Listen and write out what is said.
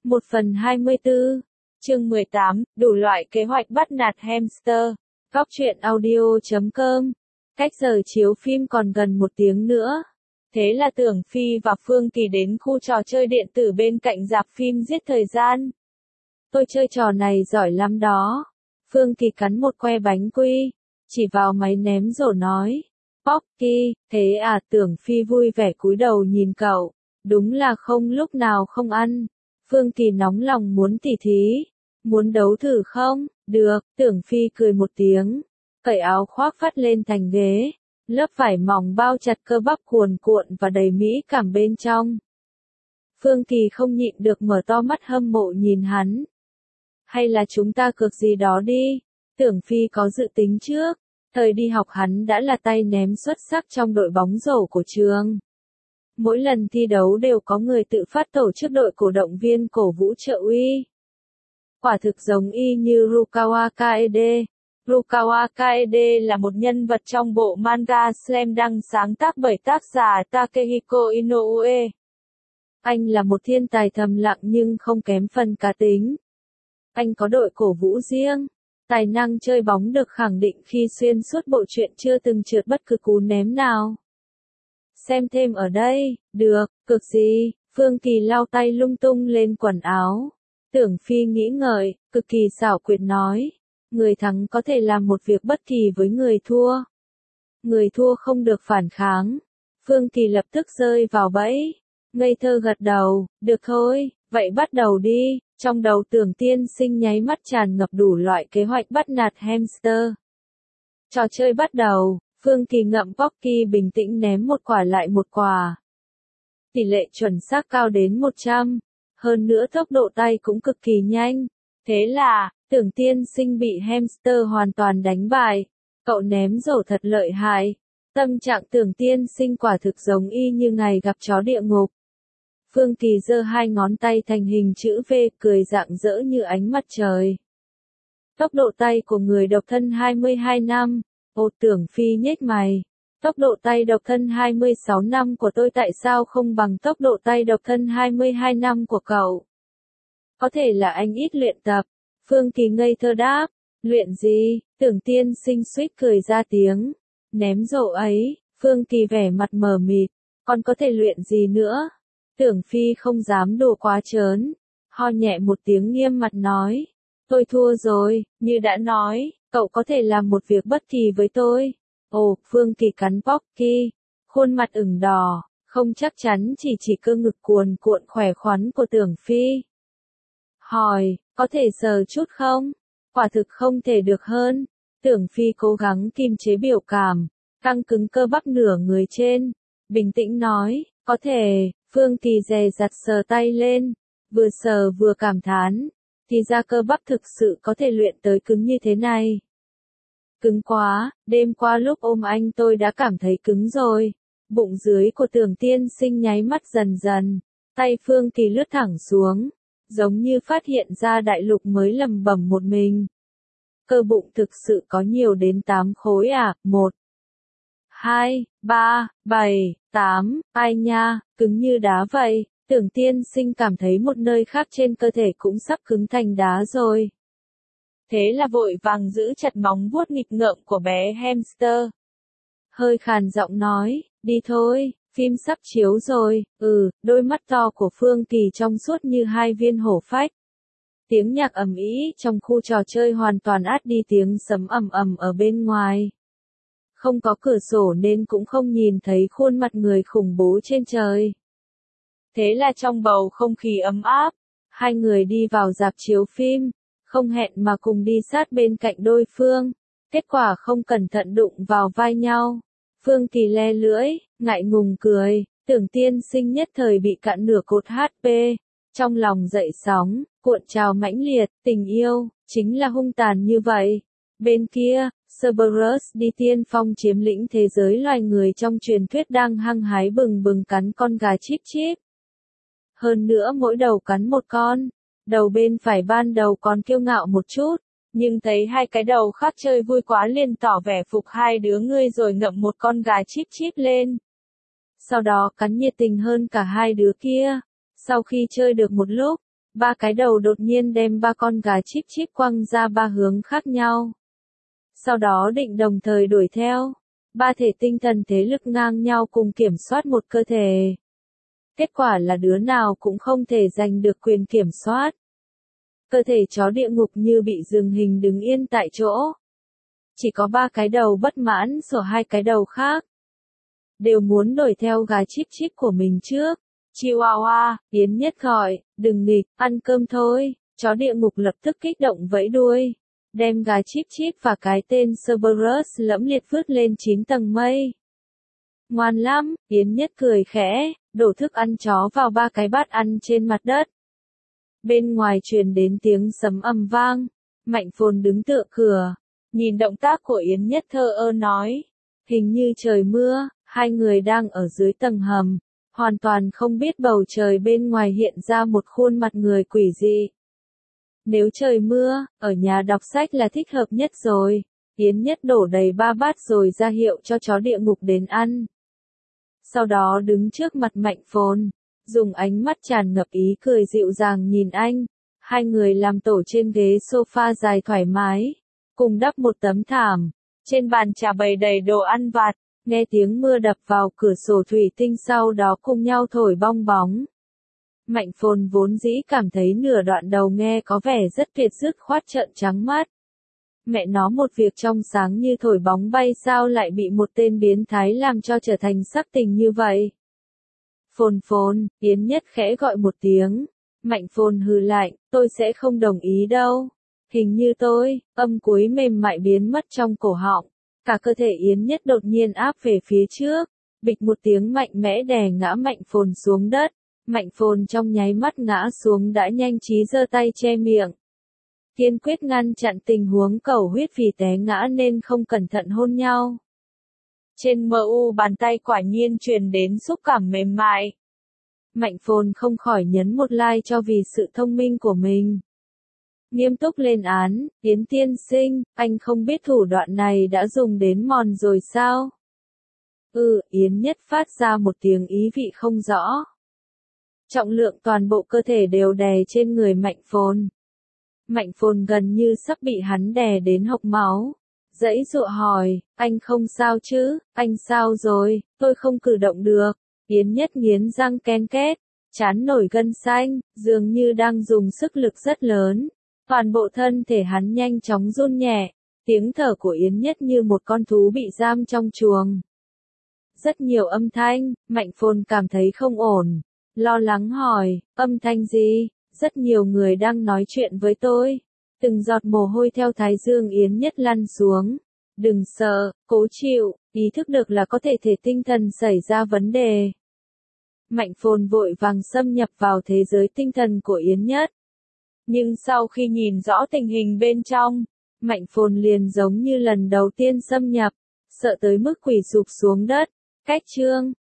1/24, chương 18, đủ loại kế hoạch bắt nạt hamster. Góc truyện audio.com. Cách giờ chiếu phim còn gần 1 tiếng nữa. Thế là Tưởng Phi và Phương Kỳ đến khu trò chơi điện tử bên cạnh rạp phim giết thời gian. Tôi chơi trò này giỏi lắm đó. Phương Kỳ cắn một que bánh quy, chỉ vào máy ném rổ nói. Pocky, thế à? Tưởng Phi vui vẻ cúi đầu nhìn cậu. Đúng là không lúc nào không ăn. Phương Kỳ nóng lòng muốn tỉ thí. Muốn đấu thử không? Được, Tưởng Phi cười một tiếng. Cởi áo khoác vắt lên thành ghế. Lớp vải mỏng bao chặt cơ bắp cuồn cuộn và đầy mỹ cảm bên trong. Phương Kỳ không nhịn được mở to mắt hâm mộ nhìn hắn. Hay là chúng ta cược gì đó đi? Tưởng Phi có dự tính trước. Thời đi học hắn đã là tay ném xuất sắc trong đội bóng rổ của trường. Mỗi lần thi đấu đều có người tự phát tổ chức đội cổ động viên cổ vũ trợ uy. Quả thực giống y như Rukawa Kaede. Rukawa Kaede là một nhân vật trong bộ manga Slam Dunk sáng tác bởi tác giả Takehiko Inoue. Anh là một thiên tài thầm lặng nhưng không kém phần cá tính. Anh có đội cổ vũ riêng. Tài năng chơi bóng được khẳng định khi xuyên suốt bộ truyện chưa từng trượt bất cứ cú ném nào. Xem thêm ở đây, được, cực gì? Phương Kỳ lau tay lung tung lên quần áo. Tưởng Phi nghĩ ngợi, cực kỳ xảo quyệt nói. Người thắng có thể làm một việc bất kỳ với người thua. Người thua không được phản kháng. Phương Kỳ lập tức rơi vào bẫy. Ngây thơ gật đầu, được thôi, vậy bắt đầu đi. Trong đầu Tưởng tiên sinh nháy mắt tràn ngập đủ loại kế hoạch bắt nạt hamster. Trò chơi bắt đầu, Phương Kỳ ngậm Pocky bình tĩnh ném một quả lại một quả. Tỷ lệ chuẩn xác cao đến 100, hơn nữa tốc độ tay cũng cực kỳ nhanh. Thế là, Tưởng tiên sinh bị hamster hoàn toàn đánh bại. Cậu ném rổ thật lợi hại. Tâm trạng Tưởng tiên sinh quả thực giống y như ngày gặp chó địa ngục. Phương Kỳ giơ 2 ngón tay thành hình chữ V, cười rạng rỡ như ánh mặt trời. Tốc độ tay của người độc thân 22 năm. Ô, Tưởng Phi nhếch mày. Tốc độ tay độc thân 26 năm của tôi tại sao không bằng tốc độ tay độc thân 22 năm của cậu? Có thể là anh ít luyện tập. Phương Kỳ ngây thơ đáp. Luyện gì? Tưởng tiên sinh suýt cười ra tiếng. Ném rổ ấy. Phương Kỳ vẻ mặt mờ mịt. Còn có thể luyện gì nữa? Tưởng Phi không dám đùa quá trớn. Ho nhẹ một tiếng nghiêm mặt nói. Tôi thua rồi, như đã nói, cậu có thể làm một việc bất kỳ với tôi. Ồ, Phương Kỳ cắn Pocky. Khuôn mặt ửng đỏ, không chắc chắn chỉ cơ ngực cuồn cuộn khỏe khoắn của Tưởng Phi. Hỏi, có thể sờ chút không? Quả thực không thể được hơn. Tưởng Phi cố gắng kiềm chế biểu cảm, căng cứng cơ bắp nửa người trên. Bình tĩnh nói, có thể. Phương Kỳ dè dặt sờ tay lên, vừa sờ vừa cảm thán, thì ra cơ bắp thực sự có thể luyện tới cứng như thế này. Cứng quá, đêm qua lúc ôm anh tôi đã cảm thấy cứng rồi. Bụng dưới của Tưởng tiên sinh nháy mắt dần dần, tay Phương Kỳ lướt thẳng xuống, giống như phát hiện ra đại lục mới lẩm bẩm một mình. Cơ bụng thực sự có nhiều đến 8 khối à? 1, 2, 3, 7, 8, ai nha, cứng như đá vậy. Tưởng tiên sinh cảm thấy một nơi khác trên cơ thể cũng sắp cứng thành đá rồi. Thế là vội vàng giữ chặt móng vuốt nghịch ngợm của bé hamster. Hơi khàn giọng nói, đi thôi, phim sắp chiếu rồi. Đôi mắt to của Phương Kỳ trong suốt như 2 viên hổ phách. Tiếng nhạc ầm ĩ trong khu trò chơi hoàn toàn át đi tiếng sấm ầm ầm ở bên ngoài. Không có cửa sổ nên cũng không nhìn thấy khuôn mặt người khủng bố trên trời. Thế là trong bầu không khí ấm áp, 2 người đi vào rạp chiếu phim, không hẹn mà cùng đi sát bên cạnh đối phương. Kết quả không cẩn thận đụng vào vai nhau. Phương Kỳ le lưỡi, ngại ngùng cười, Tưởng tiên sinh nhất thời bị cạn nửa cột HP. Trong lòng dậy sóng, cuộn trào mãnh liệt, tình yêu, chính là hung tàn như vậy. Bên kia, Cerberus đi tiên phong chiếm lĩnh thế giới loài người trong truyền thuyết đang hăng hái bừng bừng cắn con gà Chip Chip. Hơn nữa mỗi đầu cắn một con. Đầu bên phải ban đầu còn kiêu ngạo một chút, nhưng thấy 2 cái đầu khác chơi vui quá liền tỏ vẻ phục 2 đứa ngươi rồi ngậm một con gà Chip Chip lên. Sau đó cắn nhiệt tình hơn cả 2 đứa kia. Sau khi chơi được một lúc, Ba cái đầu đột nhiên đem ba con gà chíp chíp quăng ra ba hướng khác nhau. Sau đó định đồng thời đuổi theo. Ba thể tinh thần thế lực ngang nhau cùng kiểm soát một cơ thể. Kết quả là đứa nào cũng không thể giành được quyền kiểm soát. Cơ thể chó địa ngục như bị dừng hình đứng yên tại chỗ. Chỉ có ba cái đầu bất mãn sổ hai cái đầu khác. Đều muốn đuổi theo gà chíp chíp của mình trước. Chihuahua, Yến Nhất gọi, đừng nghịch, ăn cơm thôi. Chó địa ngục lập tức kích động vẫy đuôi. Đem gà chíp chíp và cái tên Cerberus lẫm liệt vứt lên 9 tầng mây. Ngoan lắm, Yến Nhất cười khẽ, đổ thức ăn chó vào ba cái bát ăn trên mặt đất. Bên ngoài truyền đến tiếng sấm ầm vang. Mạnh Phồn đứng tựa cửa, nhìn động tác của Yến Nhất thờ ơ nói. Hình như trời mưa, hai người đang ở dưới tầng hầm. Hoàn toàn không biết bầu trời bên ngoài hiện ra một khuôn mặt người quỷ dị. Nếu trời mưa, ở nhà đọc sách là thích hợp nhất rồi. Yến Nhất đổ đầy ba bát rồi ra hiệu cho chó địa ngục đến ăn. Sau đó đứng trước mặt Mạnh Phồn, dùng ánh mắt tràn ngập ý cười dịu dàng nhìn anh. Hai người làm tổ trên ghế sofa dài thoải mái, cùng đắp một tấm thảm. Trên bàn trà bày đầy đồ ăn vặt, nghe tiếng mưa đập vào cửa sổ thủy tinh sau đó cùng nhau thổi bong bóng. Mạnh Phồn vốn dĩ cảm thấy nửa đoạn đầu nghe có vẻ rất tuyệt dứt khoát trợn trắng mắt. Mẹ nó một việc trong sáng như thổi bóng bay sao lại bị một tên biến thái làm cho trở thành sắc tình như vậy. Phồn Phồn, Yến Nhất khẽ gọi một tiếng. Mạnh Phồn hừ lạnh, tôi sẽ không đồng ý đâu. Hình như tôi, âm cuối mềm mại biến mất trong cổ họng. Cả cơ thể Yến Nhất đột nhiên áp về phía trước. Bịch một tiếng mạnh mẽ đè ngã Mạnh Phồn xuống đất. Mạnh Phồn trong nháy mắt ngã xuống đã nhanh trí giơ tay che miệng. Kiên quyết ngăn chặn tình huống cầu huyết vì té ngã nên không cẩn thận hôn nhau. Trên mu bàn tay quả nhiên truyền đến xúc cảm mềm mại. Mạnh Phồn không khỏi nhấn một like cho vì sự thông minh của mình. Nghiêm túc lên án, Yến tiên sinh, anh không biết thủ đoạn này đã dùng đến mòn rồi sao? Yến Nhất phát ra một tiếng ý vị không rõ. Trọng lượng toàn bộ cơ thể đều đè trên người Mạnh Phồn. Mạnh Phồn gần như sắp bị hắn đè đến hộc máu. Giãy giụa hỏi, anh không sao chứ, anh sao rồi, tôi không cử động được. Yến Nhất nghiến răng ken két, trán nổi gân xanh, dường như đang dùng sức lực rất lớn. Toàn bộ thân thể hắn nhanh chóng run nhẹ, tiếng thở của Yến Nhất như một con thú bị giam trong chuồng. Rất nhiều âm thanh, Mạnh Phồn cảm thấy không ổn. Lo lắng hỏi, âm thanh gì? Rất nhiều người đang nói chuyện với tôi. Từng giọt mồ hôi theo thái dương Yến Nhất lăn xuống. Đừng sợ, cố chịu, ý thức được là có thể tinh thần xảy ra vấn đề. Mạnh Phồn vội vàng xâm nhập vào thế giới tinh thần của Yến Nhất. Nhưng sau khi nhìn rõ tình hình bên trong, Mạnh Phồn liền giống như lần đầu tiên xâm nhập, sợ tới mức quỳ sụp xuống đất. Cách chương